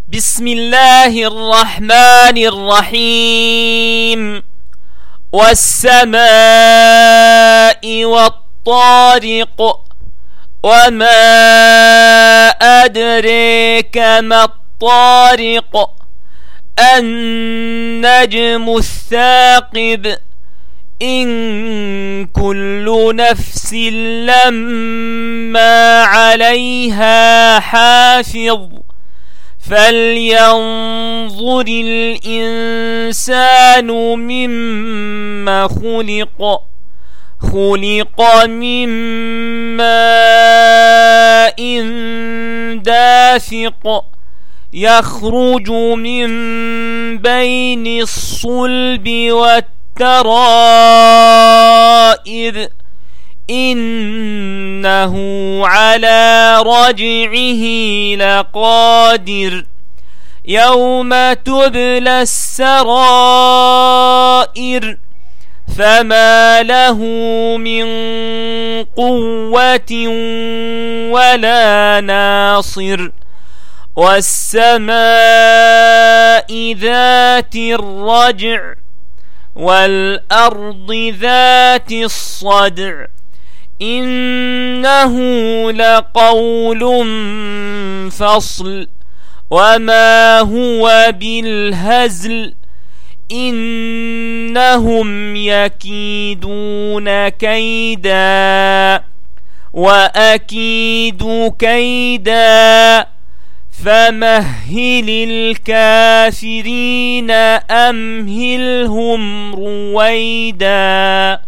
بسم الله الرحمن الرحيم. والسماء والطارق وما أدريك ما الطارق النجم الثاقب إن كل نفس لما عليها حافظ فلينظر الإنسان مما خلق من ماء دافق يخرج من بين الصلب والترائب إنه على رجعه لقادر يوم تبلى السرائر فما له من قوة ولا ناصر والسماء ذات الرجع والأرض ذات الصدع إنه لقول فصل وما هو بالهزل إنهم يكيدون كيدا وأكيد كيدا فمهل الكافرين أمهلهم رويدا.